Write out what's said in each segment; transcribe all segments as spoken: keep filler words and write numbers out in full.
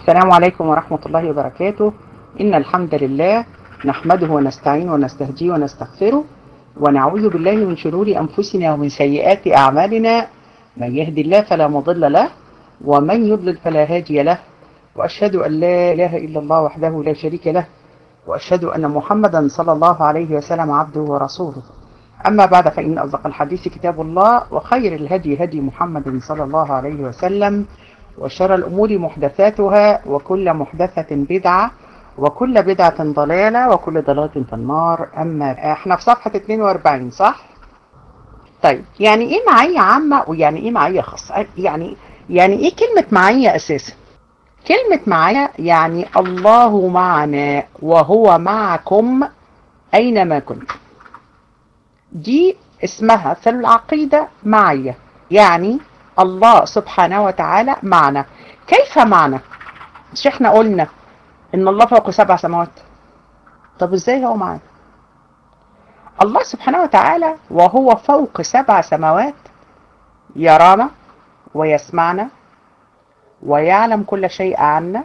السلام عليكم ورحمة الله وبركاته. إن الحمد لله نحمده ونستعين ونستهديه ونستغفره ونعوذ بالله من شرور أنفسنا ومن سيئات أعمالنا. من يهدي الله فلا مضل له ومن يضلل فلا هادي له، وأشهد أن لا إله إلا الله وحده لا شريك له، وأشهد أن محمدا صلى الله عليه وسلم عبده ورسوله. أما بعد، فإن أصدق الحديث كتاب الله، وخير الهدي هدي محمد صلى الله عليه وسلم، وشر الأمور محدثاتها، وكل محدثة بدعة، وكل بدعة ضلالة، وكل ضلالة في النار. أما احنا في صفحة اتنين وأربعين، صح؟ طيب، يعني ايه معية عامة ويعني ايه معية خاصة؟ يعني يعني ايه كلمة معية أساسا؟ كلمة معية يعني الله معنا وهو معكم أينما كنتم. دي اسمها في العقيدة معية، يعني الله سبحانه وتعالى معنا. كيف معنا؟ مش احنا قلنا ان الله فوق سبع سماوات؟ طب ازاي هو معنا؟ الله سبحانه وتعالى وهو فوق سبع سماوات يرانا ويسمعنا ويعلم كل شيء عنا،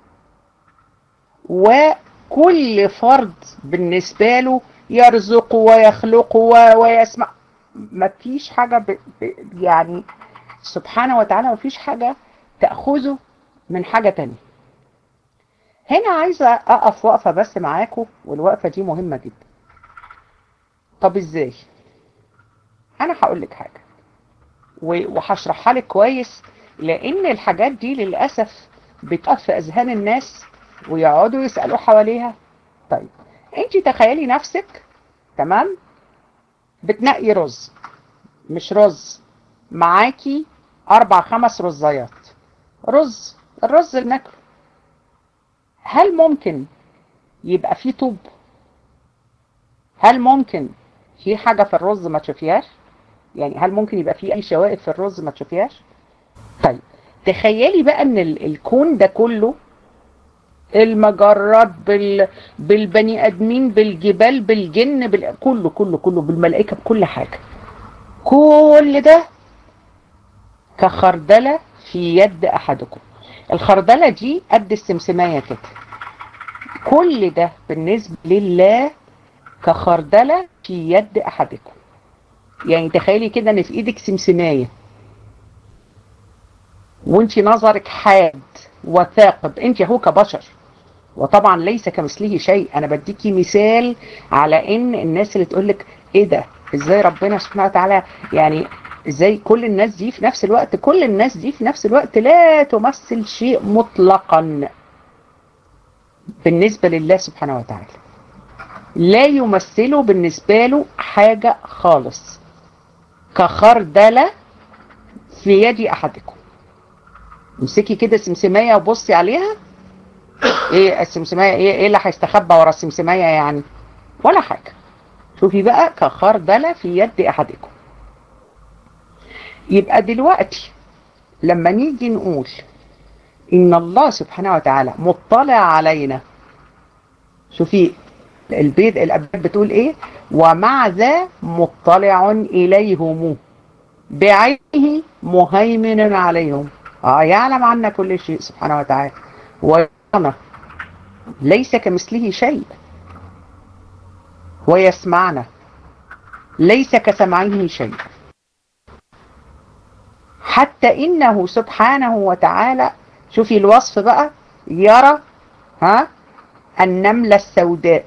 وكل فرد بالنسبة له يرزق ويخلق ويسمع. ما فيش حاجة ب... ب... يعني سبحانه وتعالى ما فيش حاجة تأخذه من حاجة تانية. هنا عايزة أقف وقفة بس معاكم، والوقفة دي مهمة جدا. طب ازاي؟ أنا هقول لك حاجة وهشرحها لك كويس، لأن الحاجات دي للأسف بتقف في أذهان الناس ويقعدوا يسألوا حواليها. طيب، انت تخيلي نفسك تمام بتنقي رز، مش رز، معاكي أربع خمس رزايات رز، الرز اللي بناكله. هل ممكن يبقى فيه طوب؟ هل ممكن في حاجة في الرز ما تشوفيهاش؟ يعني هل ممكن يبقى فيه أي شوائب في الرز ما تشوفيهاش؟ طيب، تخيلي بقى ان الكون ده كله، المجرات بال... بالبني ادمين، بالجبال، بالجن، بال... كله كله كله بالملائكة، بكل حاجة، كل ده كخردلة في يد احدكم. الخردلة دي قد السمسمية كده. كل ده بالنسبة لله كخردلة في يد احدكم. يعني تخيلي كده ان في ايدك سمسمية وانت نظرك حاد وثاقب، انت هو كبشر، وطبعا ليس كمثله شيء. انا بديكي مثال على ان الناس اللي تقولك ايه ده، ازاي ربنا سبحانه وتعالى، يعني ازاي كل الناس دي في نفس الوقت، كل الناس دي في نفس الوقت لا تمثل شيء مطلقا بالنسبة لله سبحانه وتعالى. لا يمثله بالنسبة له حاجة خالص، كخردلة في يد احدكم. امسكي كده سمسمية وبصي عليها، ايه السمسمية؟ ايه ايه اللي هيستخبى ورا السمسمية يعني؟ ولا حاجة. شوفي بقى، كخردلة في يد احدكم. يبقى دلوقتي لما نيجي نقول ان الله سبحانه وتعالى مطلع علينا، شوفي البيت الابيات بتقول ايه؟ ومع ذا مطلع اليهم بعينه مهيمن عليهم. اه، يعلم عنا كل شيء سبحانه وتعالى، ويرانا ليس كمثله شيء، ويسمعنا ليس كسمعه شيء. حتى إنه سبحانه وتعالى، شوفي الوصف بقى، يرى ها النملة السوداء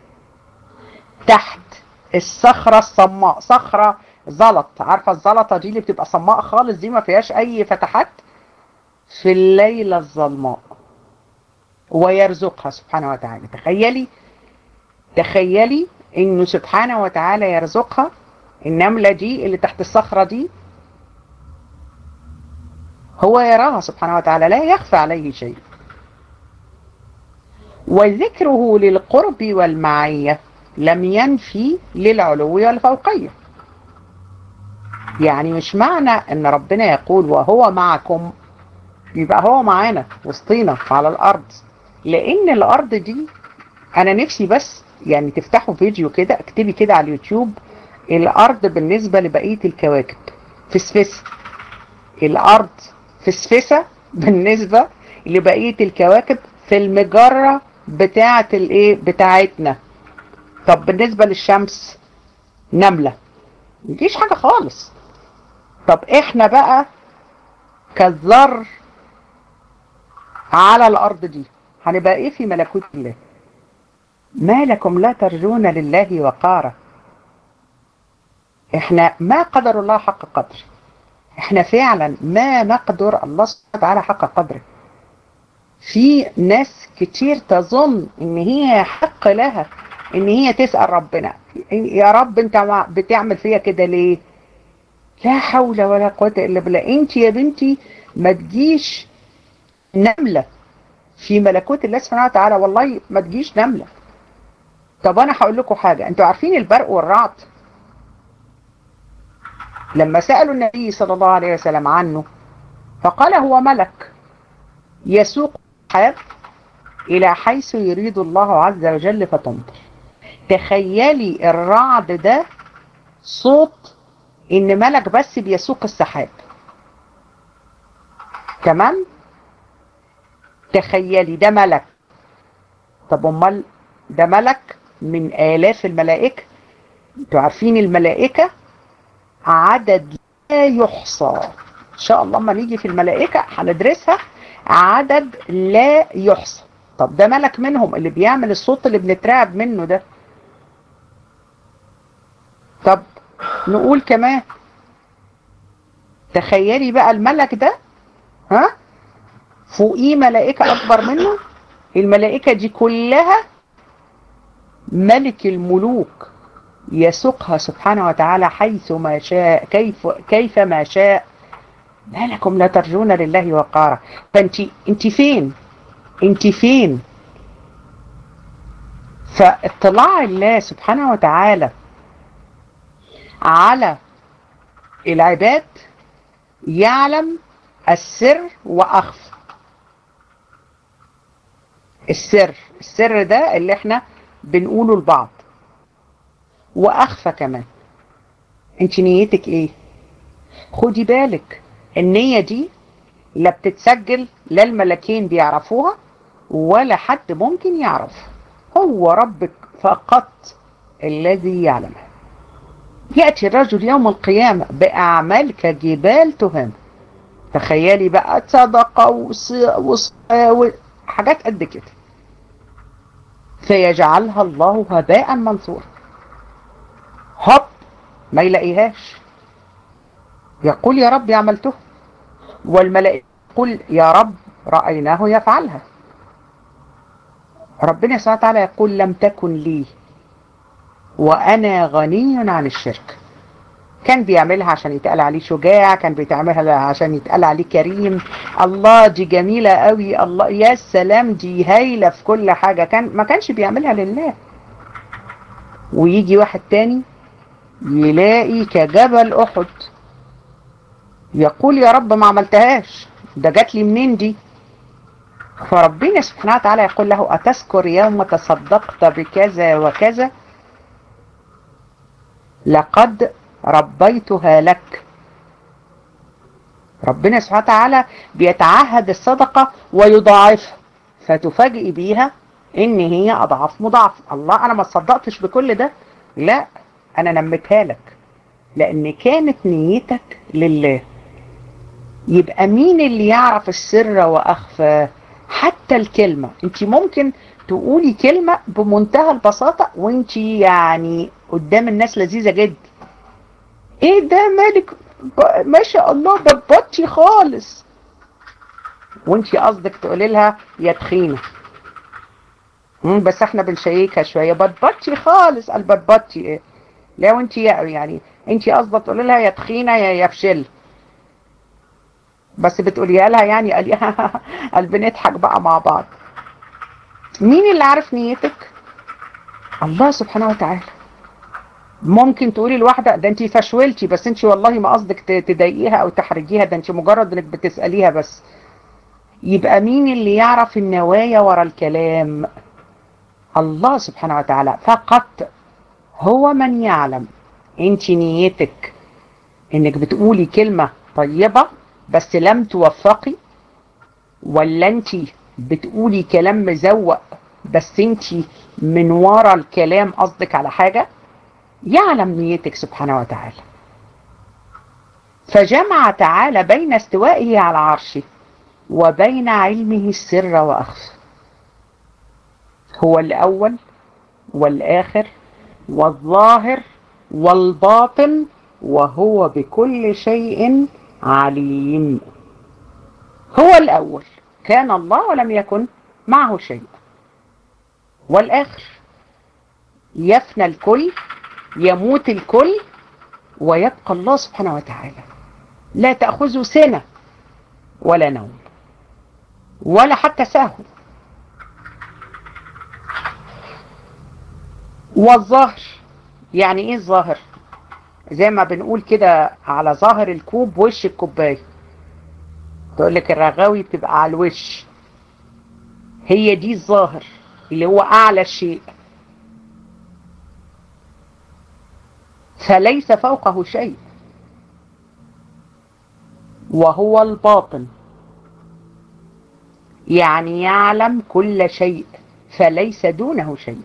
تحت الصخرة الصماء، صخرة زلط، عارفة الزلطة دي اللي بتبقى صماء خالص، دي ما فيهاش أي فتحات، في الليلة الظلماء، ويرزقها سبحانه وتعالى. تخيلي تخيلي إنه سبحانه وتعالى يرزقها، النملة دي اللي تحت الصخرة دي هو يراها سبحانه وتعالى، لا يخفى عليه شيء. وذكره للقرب والمعية لم ينفي للعلو والفوقية. يعني مش معنى ان ربنا يقول وهو معكم يبقى هو معانا وسطينا على الارض، لان الارض دي، انا نفسي بس يعني تفتحوا فيديو كده، اكتبي كده على اليوتيوب الارض بالنسبة لبقية الكواكب فسفسة. الارض فسفسة بالنسبة، لبقية الكواكب في المجرة بتاعة الايه بتاعتنا. طب بالنسبة للشمس نملة، مفيش حاجة خالص. طب احنا بقى كالذر على الارض دي هنبقى ايه في ملكوت الله؟ ما لكم لا ترجون لله وقارا. احنا ما قدر الله حق قدره، احنا فعلا ما نقدر الله سبحانه وتعالى حق قدره. في ناس كتير تظن ان هي حق لها ان هي تسأل ربنا يا رب انت بتعمل فيا كده ليه؟ لا حول ولا قوة الا بالله. انت يا بنتي ما تجيش نملة في ملكوت الله سبحانه وتعالى، والله ما تجيش نملة. طب انا هقول لكم حاجة، انتوا عارفين البرق والرعد؟ لما سألوا النبي صلى الله عليه وسلم عنه فقال هو ملك يسوق السحاب إلى حيث يريد الله عز وجل فتمطر. تخيلي الرعد ده صوت إن ملك بس بيسوق السحاب. تمام؟ تخيلي ده ملك. طب امال ده ملك من آلاف الملائكة. انتوا عارفين الملائكة عدد لا يحصى. ان شاء الله ما نيجي في الملائكة هندرسها، عدد لا يحصى. طب ده ملك منهم اللي بيعمل الصوت اللي بنترعب منه ده. طب نقول كمان، تخيلي بقى الملك ده ها فوقيه ملائكة اكبر منه. الملائكة دي كلها ملك الملوك يسوقها سبحانه وتعالى حيث ما شاء كيف كيف ما شاء. ما لكم لا ترجون لله وقارا. فانت انت فين؟ انت فين؟ فاطلاع الله سبحانه وتعالى على العباد يعلم السر واخفى. السر السر ده اللي احنا بنقوله لبعض، واخفى كمان. انت نيتك ايه؟ خدي بالك النية دي لا بتتسجل، لا الملكين بيعرفوها ولا حد ممكن يعرف، هو ربك فقط الذي يعلمها. يأتي الرجل يوم القيامة بأعمال كجبال تهم. تخيلي بقى صدقة وصلاة وحاجات قد كده، فيجعلها الله هباء منثورا. هب ما يلاقيهاش، يقول يا رب عملته، والملائكة يقول يا رب رأيناه يفعلها. ربنا سبحانه وتعالى يقول لم تكن لي وأنا غني عن الشرك. كان بيعملها عشان يتقال عليه شجاع، كان بيتعملها عشان يتقال عليه كريم. الله دي جميلة قوي، الله يا سلام دي هايلة في كل حاجة. كان ما كانش بيعملها لله. ويجي واحد تاني يلاقي كجبل أحد، يقول يا رب ما عملتهاش، ده جات لي منين دي؟ فربنا سبحانه وتعالى يقول له أتذكر يوم تصدقت بكذا وكذا؟ لقد ربيتها لك. ربنا سبحانه وتعالى بيتعهد الصدقة ويضاعفها، فتفاجئ بيها ان هي اضعاف مضاعف. الله انا ما صدقتش بكل ده، لا انا نمتها لك لان كانت نيتك لله. يبقى مين اللي يعرف السر واخفى؟ حتى الكلمة، انت ممكن تقولي كلمة بمنتهى البساطة وانت يعني قدام الناس لذيذة جدا. ايه ده مالك ما شاء الله بتبطي خالص، وانت قصدك تقولي لها يا تخينة. بس احنا بنشيكها شوية، بتبطي خالص. قال بتبطي ايه؟ لو انت يعني انت قصدك تقولي لها يا تخينة يا يفشل، بس بتقوليها لها يعني قال بنضحك بقى مع بعض. مين اللي عارف نيتك؟ الله سبحانه وتعالى. ممكن تقولي لواحدة ده انت فشولتي، بس انت والله ما قصدك تضايقيها او تحرجيها، ده انت مجرد انك بتسأليها بس. يبقى مين اللي يعرف النوايا ورا الكلام؟ الله سبحانه وتعالى فقط، هو من يعلم انت نيتك انك بتقولي كلمة طيبة بس لم توفقي، ولا انت بتقولي كلام مزوق بس انت من ورا الكلام قصدك على حاجة؟ يعلم نيتك سبحانه وتعالى. فجمع تعالى بين استوائه على عرشه وبين علمه السر وأخفى. هو الأول والآخر والظاهر والباطن، وهو بكل شيء عليم. هو الأول، كان الله ولم يكن معه شيء. والآخر، يفنى الكل، يموت الكل، ويبقى الله سبحانه وتعالى لا تأخذه سنة ولا نوم ولا حتى سهو. والظاهر، يعني ايه الظاهر؟ زي ما بنقول كده على ظاهر الكوب وش الكوبايه، تقول لك الرغاوي بتبقى على الوش، هي دي الظاهر اللي هو اعلى شيء، فليس فوقه شيء. وهو الباطن، يعني يعلم كل شيء فليس دونه شيء.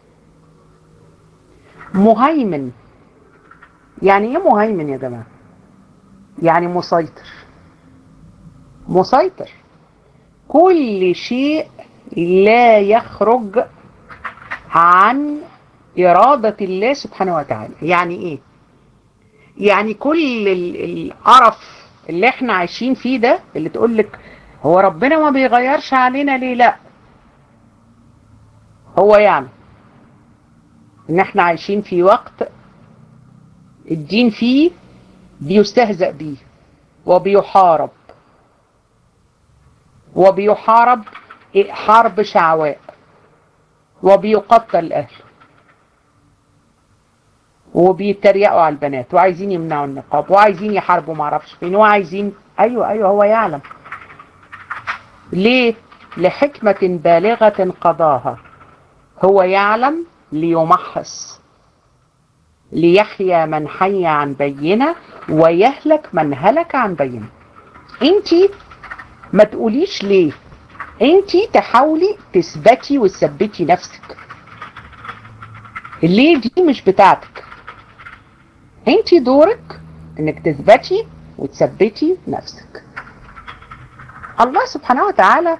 مهيمن، يعني ايه مهيمن يا جماعه؟ يعني مسيطر. مسيطر، كل شيء لا يخرج عن إرادة الله سبحانه وتعالى. يعني ايه؟ يعني كل القرف اللي احنا عايشين فيه ده، اللي تقولك هو ربنا ما بيغيرش علينا ليه؟ لا، هو يعني ان احنا عايشين في وقت الدين فيه بيستهزأ بيه وبيحارب، وبيحارب حرب شعواء، وبيقتل اهله، وبيتريقوا على البنات، وعايزين يمنعوا النقاب، وعايزين يحاربوا معرفش فين، وعايزين ايوه ايوه هو يعلم. ليه؟ لحكمة بالغة قضاها. هو يعلم ليمحص، ليحيى من حي عن بينة ويهلك من هلك عن بينة. انتي ما تقوليش ليه، انتي تحاولي تثبتي وتثبتي نفسك. الليه دي مش بتاعتك، انتي دورك انك تثبتي وتثبتي نفسك. الله سبحانه وتعالى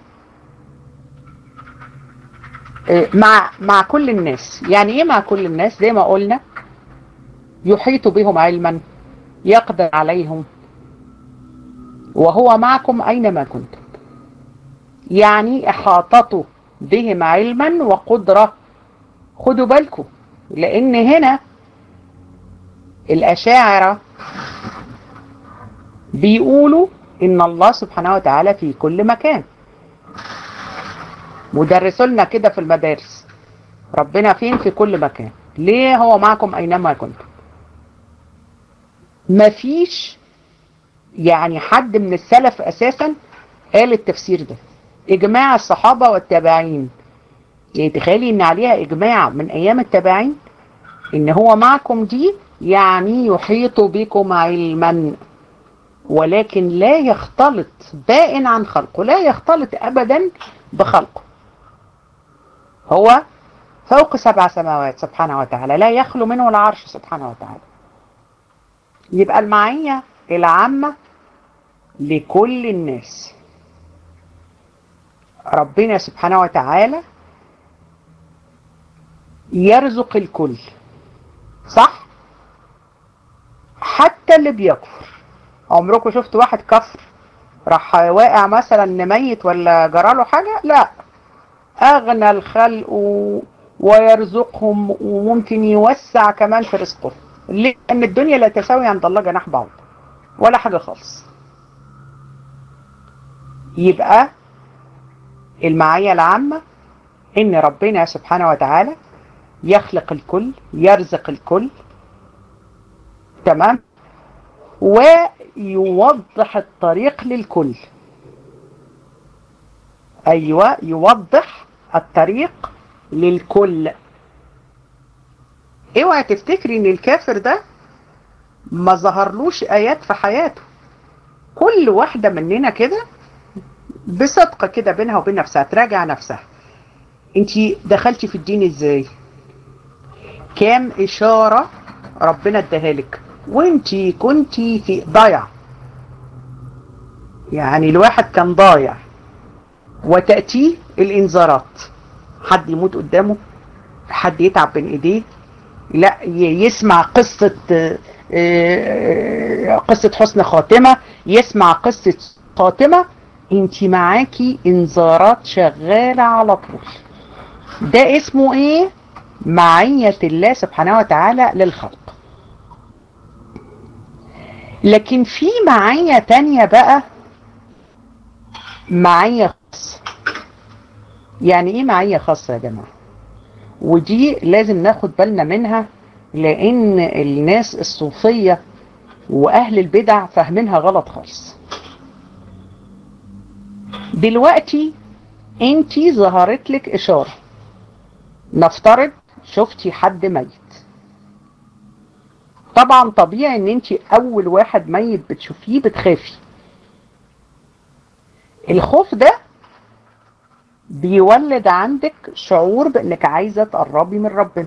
مع مع كل الناس. يعني ايه مع كل الناس؟ زي ما قلنا يحيط بهم علما، يقدر عليهم، وهو معكم اينما كنتم. يعني احاطته بهم علما وقدرة. خدوا بالكم، لان هنا الاشاعرة بيقولوا ان الله سبحانه وتعالى في كل مكان، ودرسوا لنا كده في المدارس ربنا فين؟ في كل مكان. ليه هو معكم اينما كنتم؟ مفيش يعني حد من السلف اساسا قال التفسير ده. اجماع الصحابة والتابعين، يعني تخيلي ان عليها اجماع من ايام التابعين ان هو معكم دي يعني يحيط بكم علما، ولكن لا يختلط، بائن عن خلقه، لا يختلط ابدا بخلقه. هو فوق سبع سماوات سبحانه وتعالى، لا يخلو منه العرش سبحانه وتعالى. يبقى المعية العامة لكل الناس. ربنا سبحانه وتعالى يرزق الكل، صح؟ حتى اللي بيكفر. عمركم شفت واحد كفر راح واقع مثلا ميت ولا جراله حاجة؟ لا، اغنى الخلق ويرزقهم، وممكن يوسع كمان في رزقه. لان الدنيا لا تساوي عند الله جناح بعوض ولا حاجة خالص. يبقى المعية العامة ان ربنا سبحانه وتعالى يخلق الكل، يرزق الكل، تمام، ويوضح الطريق للكل. ايوه، يوضح الطريق للكل. اوعى تفتكري ان الكافر ده ما ظهرلوش ايات في حياته. كل واحدة مننا كده بصدق كده بينها وبين نفسها تراجع نفسها. انت دخلتي في الدين ازاي؟ كام اشارة ربنا اداها لك وانت كنتي في ضايع؟ يعني الواحد كان ضايع وتأتيه الانذارات، حد يموت قدامه، حد يتعب بين ايديه، لا يسمع قصة قصة حسن خاتمة، يسمع قصة خاتمة، انت معاكي انذارات شغالة على طول. ده اسمه ايه؟ معية الله سبحانه وتعالى للخلق. لكن في معية تانية بقى، معية خاصة. يعني ايه معية خاصة يا جماعة؟ ودي لازم ناخد بالنا منها، لان الناس الصوفية واهل البدع فاهمينها غلط خالص. دلوقتي انتي ظهرت لك اشارة، نفترض شفتي حد ميت. طبعا طبيعي ان انتي اول واحد ميت بتشوفيه بتخافي. الخوف ده بيولد عندك شعور بانك عايزة تقربي من ربنا.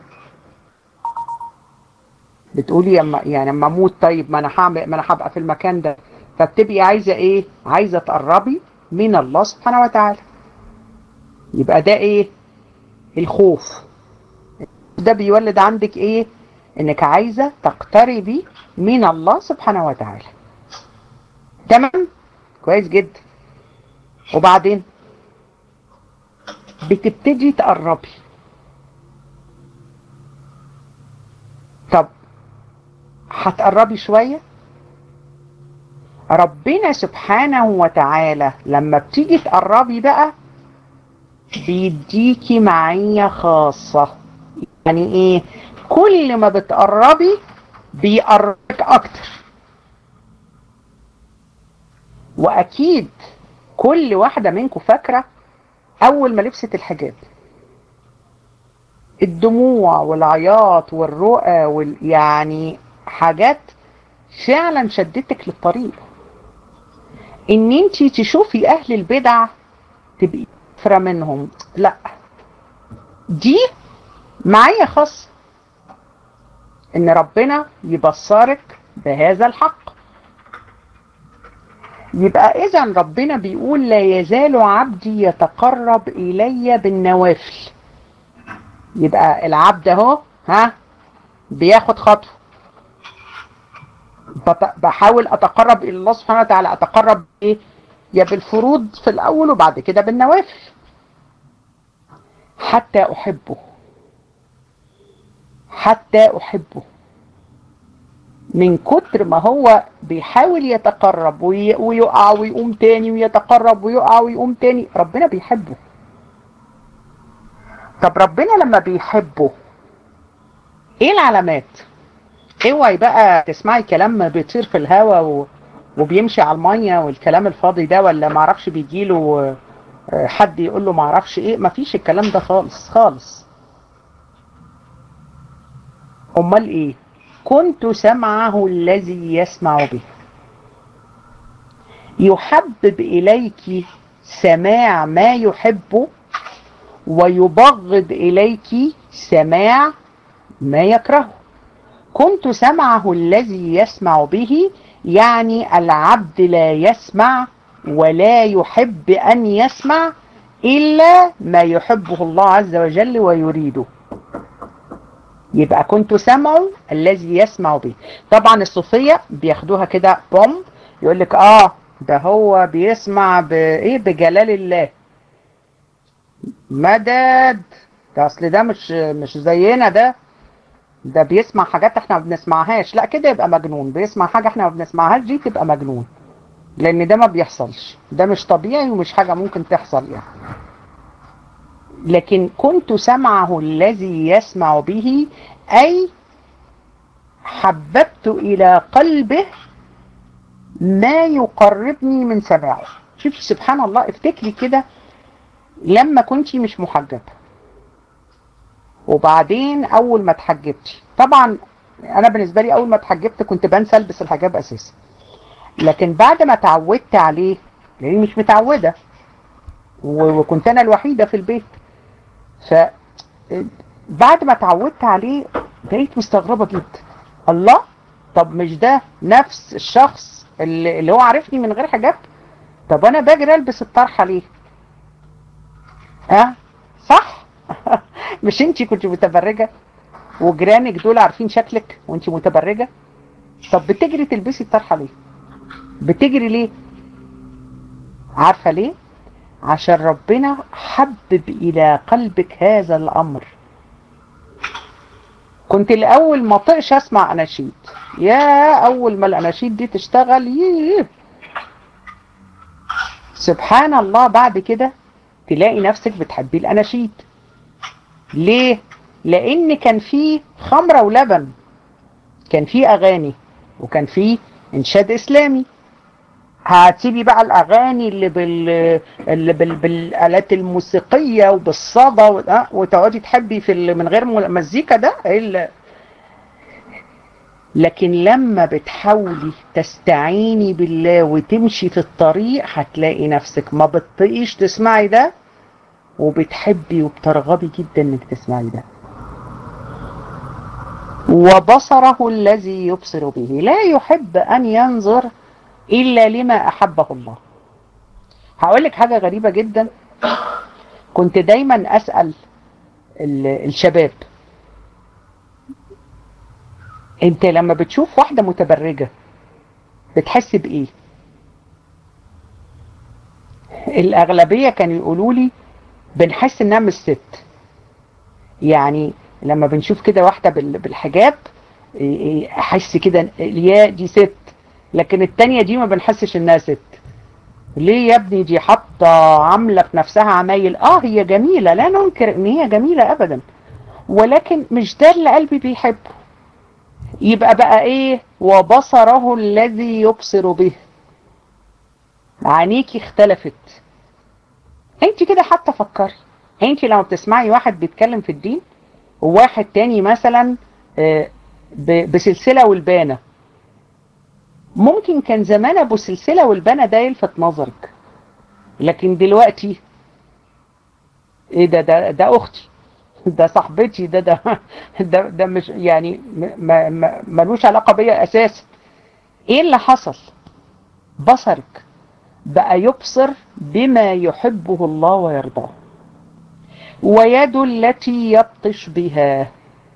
بتقولي اما يعني اما اموت طيب ما انا هعمل ما انا هبقى في المكان ده، فبتبقي عايزة ايه؟ عايزة تقربي من الله سبحانه وتعالى. يبقى ده ايه؟ الخوف. ده بيولد عندك ايه؟ انك عايزة تقتربي من الله سبحانه وتعالى. تمام؟ كويس جدا. وبعدين بتبتدي تقربي. طب هتقربي شوية، ربنا سبحانه وتعالى لما بتيجي تقربي بقى بيديكي معية خاصة. يعني ايه؟ كل ما بتقربي بيقربك اكتر. واكيد كل واحدة منكم فاكرة اول ما لبست الحجاب، الدموع والعياط والرؤى وال... يعني حاجات فعلا شدتك للطريق. ان انتي تشوفي اهل البدع تبقي كفرة منهم، لا، دي معية خاصة ان ربنا يبصرك بهذا الحق. يبقى اذا ربنا بيقول لا يزال عبدي يتقرب الي بالنوافل. يبقى العبد اهو ها بياخد خطوه، بحاول اتقرب الى الله سبحانه وتعالى. اتقرب ايه؟ يا بالفروض في الاول وبعد كده بالنوافل، حتى احبه، حتى احبه. من كتر ما هو بيحاول يتقرب وي... ويقع ويقوم تاني ويتقرب ويقع ويقوم تاني، ربنا بيحبه. طب ربنا لما بيحبه ايه العلامات؟ اوعي بقى تسمعي كلام بيطير في الهوا و... وبيمشي على الميه والكلام الفاضي ده، ولا معرفش بيجيله حد يقول له معرفش ايه. مفيش الكلام ده خالص خالص. امال ايه؟ كنت سمعه الذي يسمع به. يحبب اليك سماع ما يحبه ويبغض اليك سماع ما يكرهه. كنت سمعه الذي يسمع به، يعني العبد لا يسمع ولا يحب أن يسمع إلا ما يحبه الله عز وجل ويريده. يبقى كنت سمعه الذي يسمع به. طبعا الصوفية بياخدوها كده بوم، يقول لك اه ده هو بيسمع بايه؟ بجلال الله. مدد. ده اصل ده مش مش زينا، ده ده بيسمع حاجات احنا ما بنسمعهاش. لا كده يبقى مجنون. بيسمع حاجة احنا ما بنسمعهاش دي تبقى مجنون، لان ده ما بيحصلش، ده مش طبيعي ومش حاجة ممكن تحصل يعني. لكن كنت سمعه الذي يسمع به، اي حببت الى قلبه ما يقربني من سماعه. شوفي سبحان الله، افتكري كده لما كنتي مش محجبة وبعدين اول ما اتحجبتي. طبعا انا بالنسبة لي اول ما اتحجبت كنت بنسى البس الحجاب اساسا، لكن بعد ما اتعودت عليه لاني مش متعودة، وكنت انا الوحيدة في البيت. ف بعد ما اتعودت عليه بقيت مستغربة جدا. الله، طب مش ده نفس الشخص اللي, اللي هو عارفني من غير حجاب؟ طب انا باجي البس الطرحة ليه؟ ها أه؟ صح. مش انتي كنت متبرجة وجيرانك دول عارفين شكلك وانتي متبرجة؟ طب بتجري تلبسي الطرحة ليه؟ بتجري ليه؟ عارفة ليه؟ عشان ربنا حبب الى قلبك هذا الامر. كنت الاول ما طقش اسمع اناشيد، يا اول ما الاناشيد دي تشتغل ييه سبحان الله، بعد كده تلاقي نفسك بتحبي الاناشيد. ليه؟ لان كان في خمرة ولبن، كان في اغاني وكان في انشاد اسلامي. هتسيبي بقى الاغاني اللي بال اللي بال... بالالات الموسيقيه وبالصدى و... أه؟ وتقعدي تحبي في ال... من غير مزيكا ده ال... لكن لما بتحاولي تستعيني بالله وتمشي في الطريق هتلاقي نفسك ما بتطيقيش تسمعي ده، وبتحبي وبترغبي جدا انك تسمعي ده. وبصره الذي يبصر به لا يحب ان ينظر الا لما احبه الله. هقول لك حاجه غريبه جدا، كنت دايما اسال الشباب، انت لما بتشوف واحده متبرجه بتحس بايه؟ الاغلبيه كانوا يقولوا لي بنحس انها مش ست. يعني لما بنشوف كده واحده بالحجاب احس كده يا دي ست، لكن التانية دي ما بنحسش انها ست. ليه يا ابني؟ دي حاطه عامله في نفسها عمايل. اه هي جميله، لا ننكر ان هي جميله ابدا، ولكن مش ده اللي قلبي بيحبه. يبقى بقى ايه؟ وبصره الذي يبصر به. عينيكي اختلفت. انت كده حتى فكري، انت لما بتسمعي واحد بيتكلم في الدين وواحد تاني مثلا بسلسلة والبانة، ممكن كان زمان ابو سلسلة والبانة ده يلفت نظرك، لكن دلوقتي ايه ده؟ ده ده اختي، ده صاحبتي، ده ده ده, ده مش يعني ما ما ملوش علاقة بيا اساسا. ايه اللي حصل؟ بصرك بقى يبصر بما يحبه الله ويرضاه. ويد التي يبطش بها،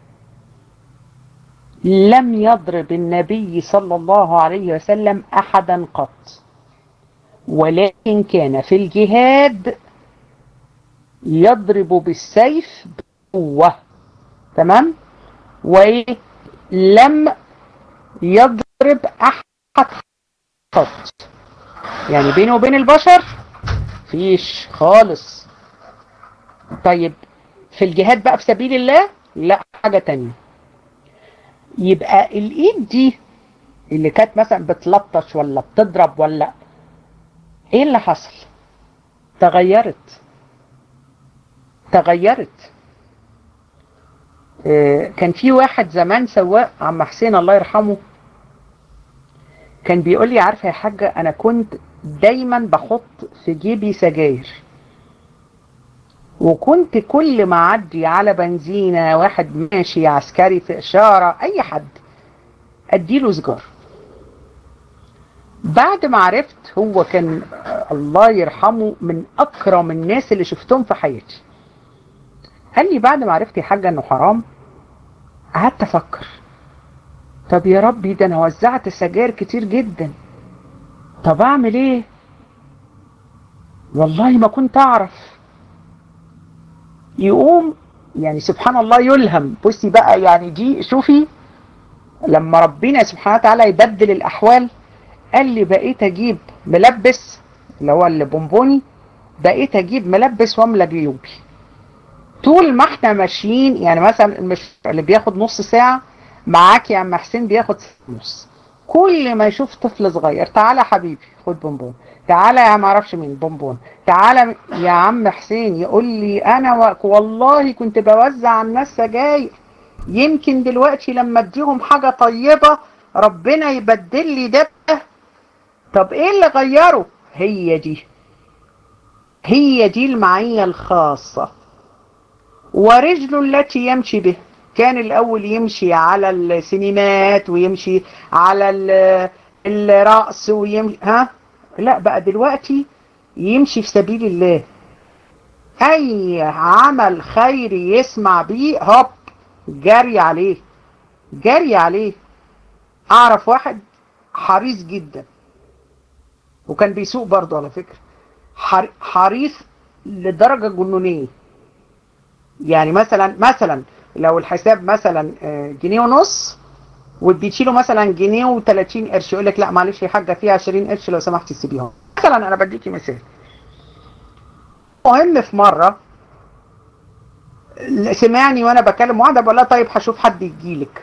لم يضرب النبي صلى الله عليه وسلم احدا قط، ولكن كان في الجهاد يضرب بالسيف بقوة. تمام؟ ولم يضرب احد قط، يعني بينه وبين البشر فيش خالص. طيب في الجهاد بقى في سبيل الله لا، حاجة تانية. يبقى الايد دي اللي كانت مثلا بتلطش ولا بتضرب ولا ايه اللي حصل؟ تغيرت تغيرت إيه، كان في واحد زمان سواق، عم حسين الله يرحمه، كان بيقول لي عارفه يا حاجه انا كنت دايما بحط في جيبي سجاير، وكنت كل ما اعدي على بنزينه واحد ماشي عسكري في اشاره اي حد اديله سجار. بعد ما عرفت، هو كان الله يرحمه من اكرم الناس اللي شفتهم في حياتي، قال لي بعد ما عرفت يا حاجه انه حرام، قعدت افكر طب يا ربي ده انا وزعت سجاير كتير جدا، طب اعمل ايه؟ والله ما كنت اعرف. يقوم يعني سبحان الله يلهم. بصي بقى يعني دي شوفي لما ربنا سبحانه وتعالى يبدل الاحوال. قال لي بقيت اجيب ملبس اللي هو البونبوني، بقيت اجيب ملبس واملى جيوبي طول ما احنا ماشيين. يعني مثلا مش اللي بياخد نص ساعة معاك يا عم حسين بياخد نص. كل ما يشوف طفل صغير تعالى حبيبي خد بونبون، تعالى يا ما اعرفش مين بونبون، تعالى يا عم حسين، يقول لي انا والله كنت بوزع على الناس سجاير، يمكن دلوقتي لما اديهم حاجة طيبة ربنا يبدل لي ده. طب ايه اللي غيره؟ هي دي هي دي المعية الخاصة. ورجل التي يمشي به، كان الأول يمشي على السينمات ويمشي على الرقص ويمشي، ها لا بقى دلوقتي يمشي في سبيل الله. أي عمل خيري يسمع بيه هوب جري عليه، جري عليه. أعرف واحد حريص جدا، وكان بيسوق برضه على فكرة، حريص لدرجة جنونية. يعني مثلا مثلا لو الحساب مثلا جنيه ونص واديتيله مثلا جنيه وتلاتين قرش، يقول لك لا معلش يا حاجه فيها عشرين قرش لو سمحتي تسيبيهم. مثلا انا بديكي مثال. مهم في مره سمعني وانا بكلم واحده بقول لها طيب هشوف حد يجيلك.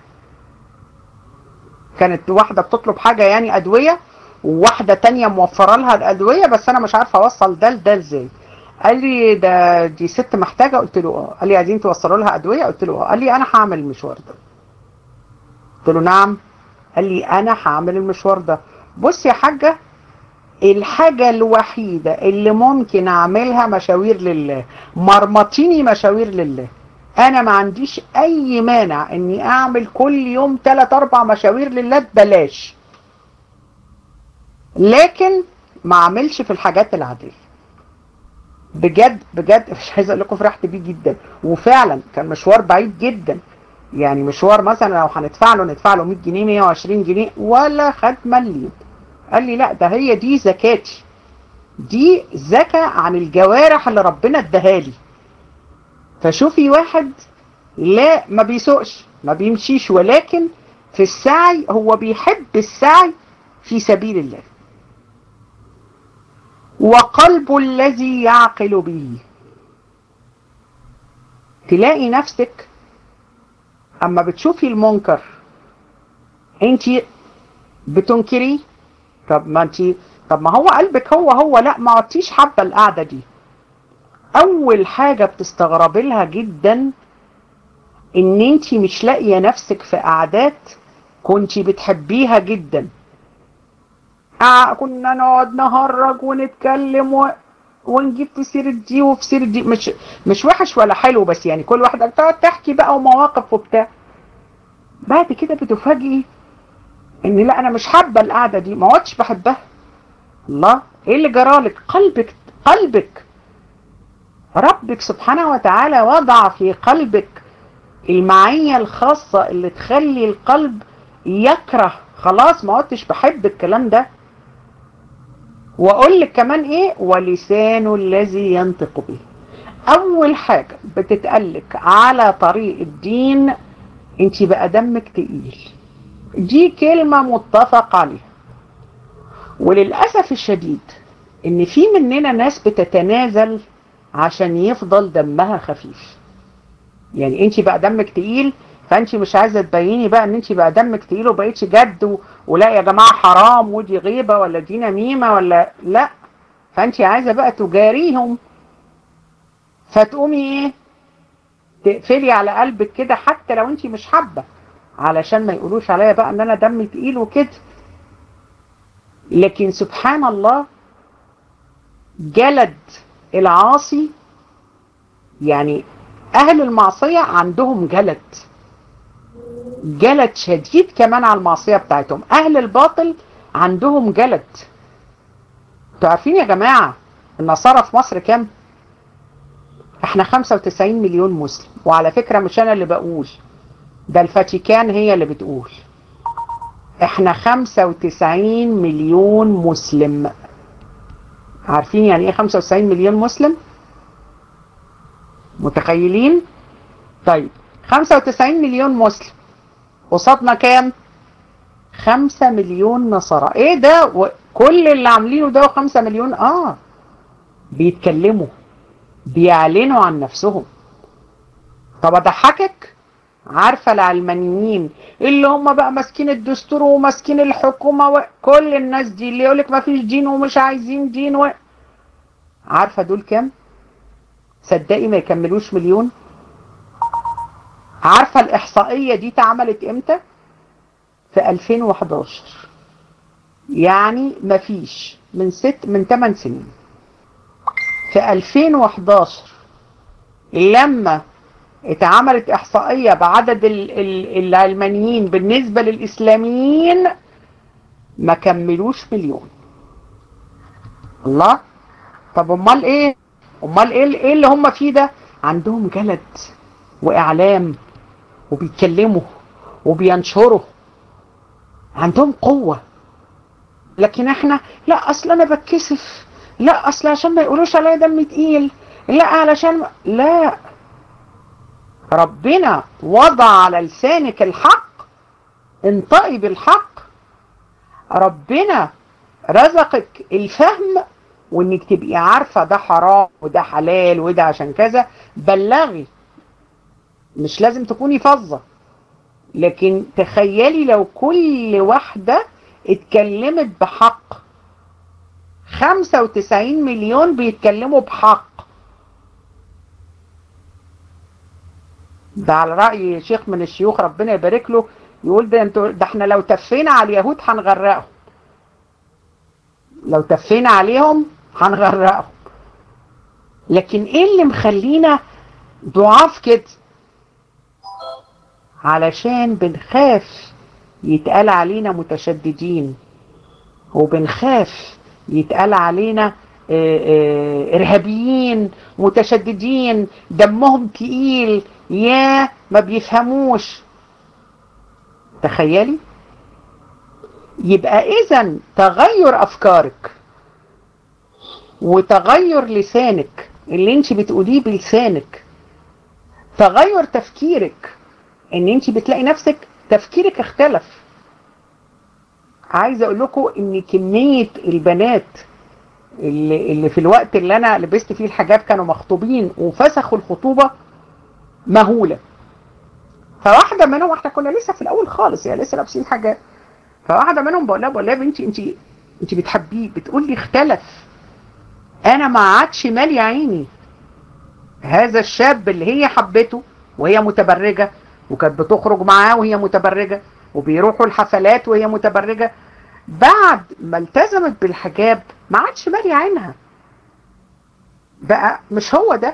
كانت واحده بتطلب حاجه يعني ادويه، وواحده تانية موفره لها الادويه، بس انا مش عارفه اوصل ده لده ازاي. قال لي ده دي ست محتاجه، قلت له اه. قال لي عايزين توصلوا لها ادويه، قلت له اه. قال لي انا هعمل المشوار ده، قلت له نعم. قال لي انا هعمل المشوار ده. بص يا حاجه، الحاجه الوحيده اللي ممكن اعملها مشاوير لله، مرمطيني مشاوير لله. انا ما عنديش اي مانع اني اعمل كل يوم ثلاث اربع مشاوير لله ببلاش، لكن ما اعملش في الحاجات العاديه. بجد بجد مش عايز اقول لكم فرحت بيه جدا. وفعلا كان مشوار بعيد جدا، يعني مشوار مثلا لو هندفع له ندفع له مية جنيه مية وعشرين جنيه ولا خد مليم. قال لي لا ده هي دي زكاتي، دي زكاة عن الجوارح اللي ربنا اداها لي. فشوفي واحد لا ما بيسوقش ما بيمشيش، ولكن في السعي هو بيحب السعي في سبيل الله. وقلب الذي يعقل به، تلاقي نفسك اما بتشوفي المنكر انت بتنكريه. طب ما انت طب ما هو قلبك هو هو لا ما عدتيش حابه القعده دي. اول حاجه بتستغربي لها جدا ان انت مش لاقيه نفسك في قعدات كنت بتحبيها جدا. آه كنا نقعد نهرج ونتكلم و... ونجيب في سيره دي وفي سيره دي، مش مش وحش ولا حلو، بس يعني كل واحده بتقعد تحكي بقى ومواقف وبتاع. بعد كده بتفاجئي ان لا انا مش حابه القعده دي، ما عدتش بحبها. الله، ايه اللي جرالك؟ قلبك قلبك ربك سبحانه وتعالى وضع في قلبك المعية الخاصة اللي تخلي القلب يكره. خلاص ما عدتش بحب الكلام ده. واقول لك كمان ايه، ولسان الذي ينطق به. اول حاجة بتتقلك على طريق الدين انت بقى دمك تقيل، دي كلمة متفق عليها. وللأسف الشديد ان في مننا ناس بتتنازل عشان يفضل دمها خفيف. يعني انت بقى دمك تقيل، فانت مش عايزه تبيني بقى ان انت بقى دمك تقيل وبقيتش جد و... ولا يا جماعه حرام ودي غيبه ولا دي نميمه ولا لا، فانت عايزه بقى تجاريهم. فتقومي ايه، تقفلي على قلبك كده حتى لو انت مش حابه، علشان ما يقولوش عليا بقى ان انا دمي تقيل وكده. لكن سبحان الله، جلد العاصي، يعني اهل المعصيه عندهم جلد، جلد شديد كمان على المعصيه بتاعتهم. اهل الباطل عندهم جلد. انتوا عارفين يا جماعه النصارى في مصر كام؟ احنا خمسة وتسعين مليون مسلم. وعلى فكره مش انا اللي بقول، ده الفاتيكان هي اللي بتقول احنا خمسة وتسعين مليون مسلم. عارفين يعني ايه خمسة وتسعين مليون مسلم؟ متخيلين؟ طيب خمسة وتسعين مليون مسلم قصادنا كام؟ خمسة مليون نصارى. ايه ده؟ كل اللي عاملينه ده خمسة مليون اه بيتكلموا بيعلنوا عن نفسهم. طب اضحكك، عارفه العلمانيين اللي هم بقى ماسكين الدستور وماسكين الحكومه وكل الناس دي اللي يقولك ما فيش دين ومش عايزين دين و... عارفه دول كام؟ صدقي ما يكملوش مليون. عارفه الاحصائيه دي اتعملت امتى؟ في ألفين وحداشر، يعني ما فيش من ست من ثمان سنين. في ألفين وحداشر لما اتعملت احصائية بعدد العلمانيين بالنسبة للاسلاميين ما كملوش مليون. الله. طب امال ايه؟ امال ايه ايه اللي هم فيه ده؟ عندهم جلد واعلام وبيتكلموا وبينشروا، عندهم قوة. لكن احنا لا، اصل انا بتكسف، لا اصل عشان ما يقولوش عليا دم تقيل، لا علشان ما... لا، ربنا وضع على لسانك الحق، انطقي بالحق. ربنا رزقك الفهم وانك تبقي عارفة ده حرام وده حلال وده عشان كذا، بلغي. مش لازم تكوني فظة، لكن تخيلي لو كل واحدة اتكلمت بحق. خمسة وتسعين مليون بيتكلموا بحق. ده على رأي شيخ من الشيوخ ربنا يبارك له، يقول ده انتوا، ده احنا لو تفينا على اليهود هنغرقهم، لو تفينا عليهم هنغرقهم. لكن ايه اللي مخلينا ضعاف كده؟ علشان بنخاف يتقال علينا متشددين، وبنخاف يتقال علينا اه اه ارهابيين متشددين دمهم تقيل، يا ما بيفهموش. تخيلي. يبقى اذا تغير افكارك وتغير لسانك اللي انت بتقوليه بلسانك، تغير تفكيرك، ان انت بتلاقي نفسك تفكيرك اختلف. عايزه اقول لكم ان كميه البنات اللي, اللي في الوقت اللي انا لبست فيه الحجاب كانوا مخطوبين وفسخوا الخطوبه مهوله. فواحده منهم، احنا كنا لسه في الاول خالص يعني لسه لابسين حجاب، فواحده منهم بقول لها بقول لها يا بنتي انت انت بتحبيه؟ بتقول لي اختلف. انا ما عادش مالي عيني هذا الشاب اللي هي حبته وهي متبرجه، وكانت بتخرج معاه وهي متبرجه، وبيروحوا الحفلات وهي متبرجه، بعد ما التزمت بالحجاب ما عادش مالي عينها، بقى مش هو ده.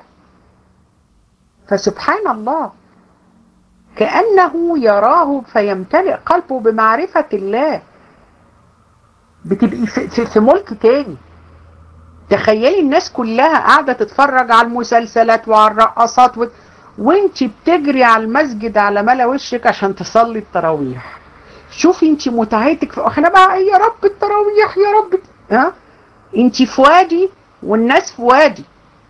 فسبحان الله، كأنه يراه فيمتلئ قلبه بمعرفة الله. بتبقي في, في, في ملك تاني. تخيلي الناس كلها قاعدة تتفرج على المسلسلات وعلى الرقصات و... وانت بتجري على المسجد على ملا وشك عشان تصلي التراويح. شوفي انت متعتك في احنا بقى يا رب التراويح يا رب، ها انت في وادي والناس في وادي،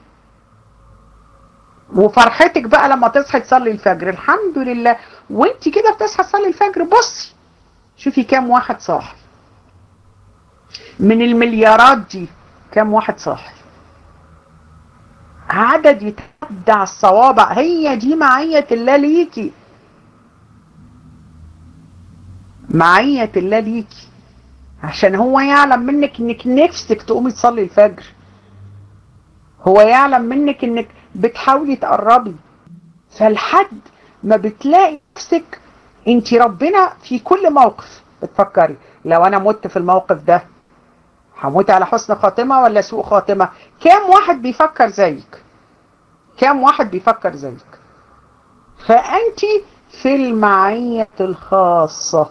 وفرحتك بقى لما تصحي تصلي الفجر الحمد لله. وانت كده بتصحي تصلي الفجر، بصي شوفي كام واحد صاحي من المليارات دي، كام واحد صاحي؟ عدد يتعدى على الصوابع. هي دي معية الله ليكي، معية الله ليكي، عشان هو يعلم منك انك نفسك تقومي تصلي الفجر، هو يعلم منك انك بتحاولي تقربي. فالحد ما بتلاقي نفسك انت ربنا في كل موقف بتفكري لو انا مت في الموقف ده هموت على حسن خاتمة ولا سوء خاتمة. كام واحد بيفكر زيك؟ كام واحد بيفكر زيك؟ فأنت في المعية الخاصة.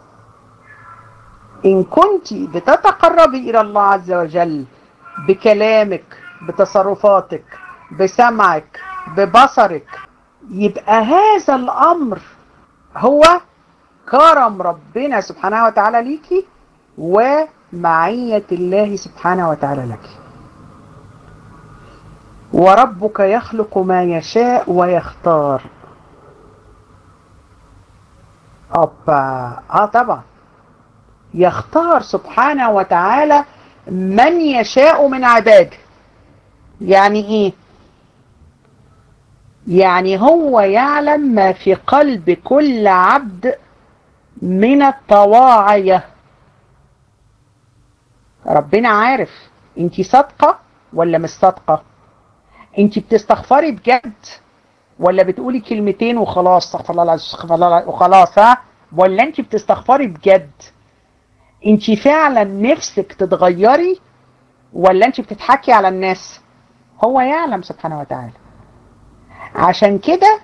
إن كنت بتتقربي إلى الله عز وجل بكلامك، بتصرفاتك، بسمعك، ببصرك، يبقى هذا الأمر هو كرم ربنا سبحانه وتعالى ليكي ومعية الله سبحانه وتعالى لك. وربك يخلق ما يشاء ويختار. أبا آه طبعا يختار سبحانه وتعالى من يشاء من عباده. يعني ايه؟ يعني هو يعلم ما في قلب كل عبد من الطواعية. ربنا عارف انت صادقة ولا مش صادقة، انت بتستغفري بجد ولا بتقولي كلمتين وخلاص استغفر الله العظيم استغفر الله وخلاص، ها؟ ولا انت بتستغفري بجد؟ انت فعلا نفسك تتغيري ولا انت بتضحكي على الناس؟ هو يعلم سبحانه وتعالى. عشان كده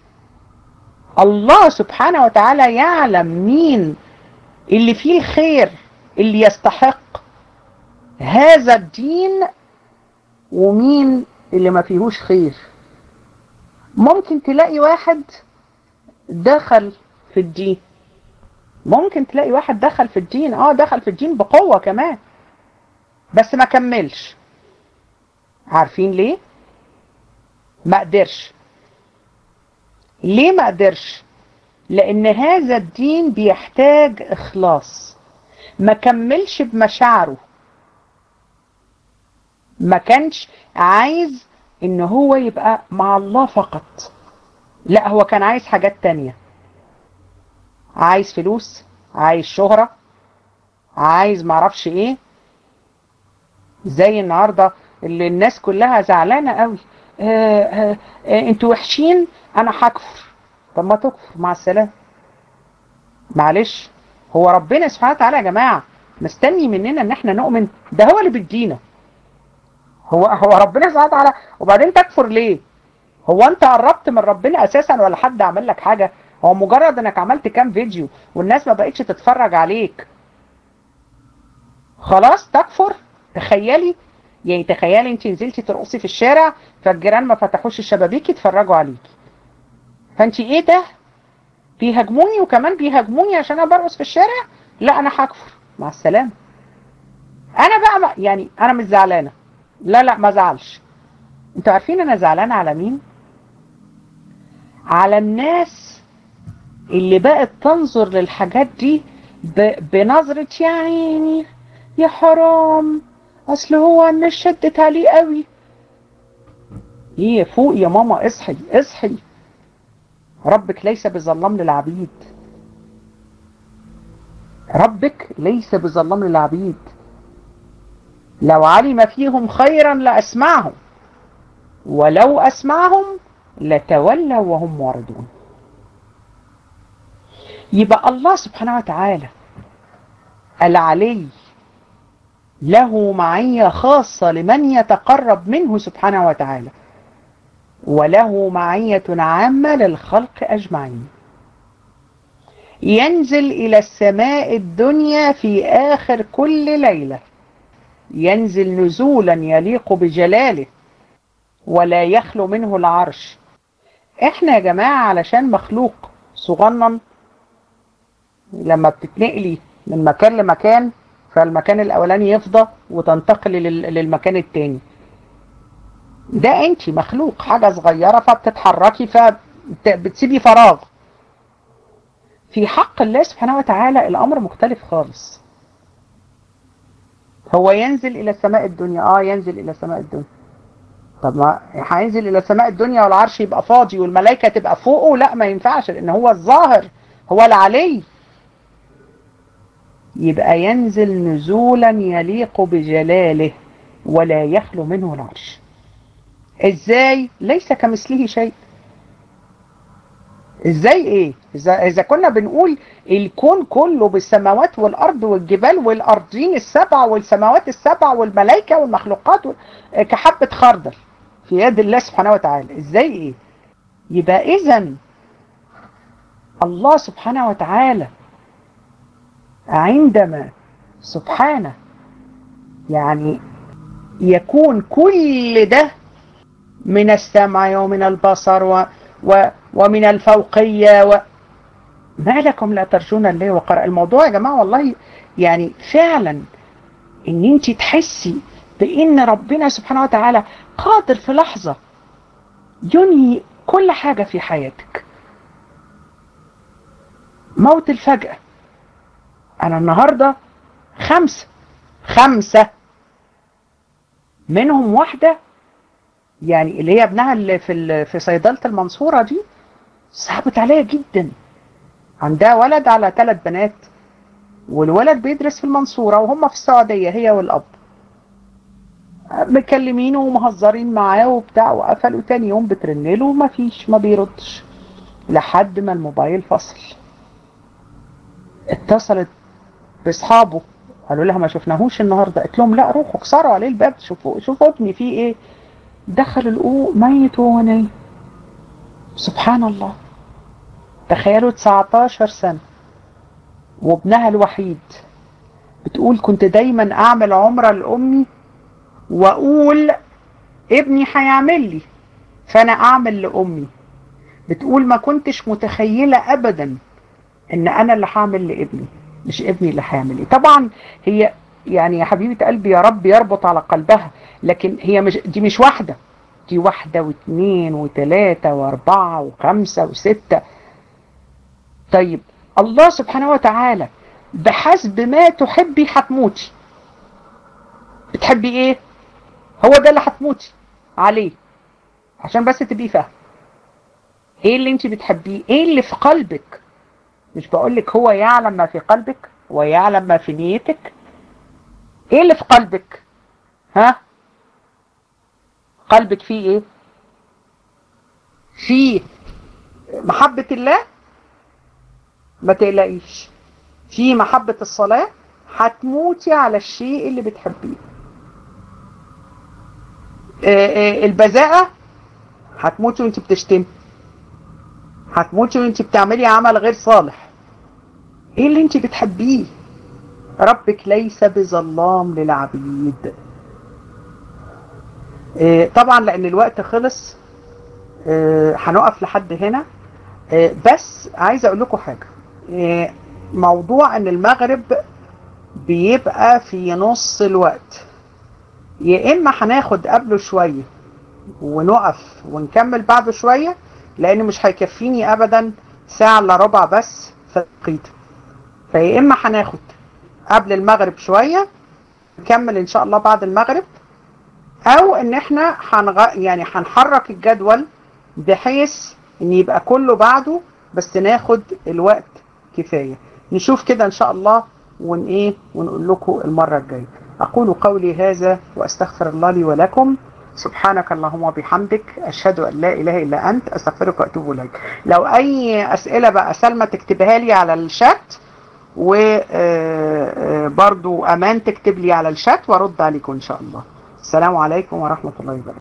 الله سبحانه وتعالى يعلم مين اللي فيه الخير اللي يستحق هذا الدين ومين اللي ما فيهوش خير. ممكن تلاقي واحد دخل في الدين، ممكن تلاقي واحد دخل في الدين، اه دخل في الدين بقوة كمان، بس ما كملش. عارفين ليه؟ ما قدرش. ليه ما قدرش؟ لأن هذا الدين بيحتاج إخلاص. ما كملش بمشاعره، ما كانش عايز إن هو يبقى مع الله فقط، لا هو كان عايز حاجات تانية. عايز فلوس، عايز شهرة، عايز معرفش ايه. زي النهاردة اللي الناس كلها زعلانة قوي، آه آه آه انتوا وحشين انا هكفر. طب ما تكفر مع السلامة. معلش، هو ربنا سبحانه وتعالى يا جماعة مستني مننا ان احنا نؤمن؟ ده هو اللي بيدينا. هو هو ربنا سبحانه وتعالى. وبعدين تكفر ليه؟ هو انت قربت من ربنا اساسا ولا حد عمل لك حاجة؟ هو مجرد انك عملت كام فيديو والناس ما بقتش تتفرج عليك خلاص تكفر؟ تخيلي، يعني تخيلي انت نزلتي ترقصي في الشارع فالجيران ما فتحوش الشبابيك يتفرجوا عليكي، فانت ايه ده؟ بيهاجموني وكمان بيهاجموني عشان انا برقص في الشارع؟ لا انا هكفر مع السلامه. انا بقى ما يعني انا مش زعلانه، لا لا ما زعلش. انتوا عارفين انا زعلانه على مين؟ على الناس اللي بقت تنظر للحاجات دي بنظرة يعني يا حرام، اصل هو الناس شدت عليه قوي. ايه فوق يا ماما، اصحي اصحي، ربك ليس بظلام للعبيد. ربك ليس بظلام للعبيد. لو علم فيهم خيرا لأسمعهم ولو أسمعهم لتولوا وهم معرضون. يبقى الله سبحانه وتعالى العلي له معية خاصة لمن يتقرب منه سبحانه وتعالى، وله معية عامة للخلق أجمعين. ينزل إلى السماء الدنيا في آخر كل ليلة، ينزل نزولا يليق بجلاله ولا يخلو منه العرش. احنا يا جماعة علشان مخلوق صغنن، لما بتتنقلي من مكان لمكان فالمكان الأولاني يفضى وتنتقل للمكان التاني. ده انت مخلوق حاجة صغيرة فبتتحركي فبتسيبي فراغ. في حق الله سبحانه وتعالى الأمر مختلف خالص. هو ينزل إلى السماء الدنيا، اه ينزل إلى السماء الدنيا. طب ما هينزل إلى السماء الدنيا والعرش يبقى فاضي والملائكة تبقى فوقه؟ لا ما ينفعش، لأن هو الظاهر، هو العلي. يبقى ينزل نزولا يليق بجلاله ولا يخلو منه العرش. ازاي؟ ليس كمثله شيء. ازاي ايه؟ اذا اذا كنا بنقول الكون كله بالسماوات والارض والجبال والارضين السبع والسماوات السبع والملائكه والمخلوقات كحبه خردل في يد الله سبحانه وتعالى، ازاي ايه؟ يبقى اذا الله سبحانه وتعالى عندما سبحانه يعني يكون كل ده من السمع ومن البصر و و ومن الفوقية و... ما لكم لا ترجون الله وقرأ. الموضوع يا جماعة والله يعني فعلا ان انت تحسي بان ربنا سبحانه وتعالى قادر في لحظة ينهي كل حاجة في حياتك. موت الفجأة. انا النهاردة خمسة خمسة منهم واحدة يعني اللي هي ابنها اللي في في صيدلة المنصورة دي صعبت عليا جدا. عندها ولد على ثلاث بنات، والولد بيدرس في المنصورة وهم في السعودية هي والأب. مكلمينه ومهزرين معاه وبتاع، وقفلوا تاني يوم بترنله وما فيش، ما بيردش لحد ما الموبايل فصل. اتصلت باصحابه قالوا لها ما شفناهوش النهارده. قلت لهم لا روحوا اكسروا عليه الباب، شوفوا شوفوا ابني فيه ايه. دخل الأوضة ميت وهو نايم. سبحان الله. تخيلوا تسعتاشر سنة وابنها الوحيد. بتقول كنت دايما اعمل عمرة لأمي واقول ابني هيعمل لي فانا اعمل لأمي. بتقول ما كنتش متخيلة ابدا ان انا اللي هعمل لابني مش ابني اللي هيعمل لي. طبعا هي يعني يا حبيبة قلبي يا رب يربط على قلبها، لكن هي مش دي مش واحدة، دي واحدة واثنين وثلاثة واربعة وخمسة وستة. طيب الله سبحانه وتعالى بحسب ما تحبي هتموتي. بتحبي ايه؟ هو ده اللي هتموتي عليه، عشان بس تبقي فاهم ايه اللي انت بتحبيه، ايه اللي في قلبك. مش بقولك هو يعلم ما في قلبك ويعلم ما في نيتك. ايه اللي في قلبك؟ ها؟ قلبك فيه ايه؟ فيه محبة الله؟ ما تقلقيش، في محبة الصلاة هتموتي على الشيء اللي بتحبيه. البذاءة هتموتي وانت بتشتمي، هتموتي وانت بتعملي عمل غير صالح. ايه اللي انت بتحبيه؟ ربك ليس بظلام للعبيد. اه طبعا لان الوقت خلص اه هنقف لحد هنا. اه بس عايزه اقول لكم حاجه. اه موضوع ان المغرب بيبقى في نص الوقت، يا اما هناخد قبله شويه ونقف ونكمل بعده شويه، لان مش هيكفيني ابدا ساعه الا ربع بس في التوقيت. فيا اما هناخد قبل المغرب شويه نكمل ان شاء الله بعد المغرب، او ان احنا هنغ... يعني هنحرك الجدول بحيث ان يبقى كله بعده بس ناخد الوقت كفايه. نشوف كده ان شاء الله ون ايه ونقول لكم المره الجايه. اقول قولي هذا واستغفر الله لي ولكم. سبحانك اللهم وبحمدك اشهد ان لا اله الا انت استغفرك واتوب اليك. لو اي اسئله بقى سلمى تكتبها لي على الشات، وبرضو امان تكتب لي على الشات وارد عليكم ان شاء الله. السلام عليكم ورحمه الله وبركاته.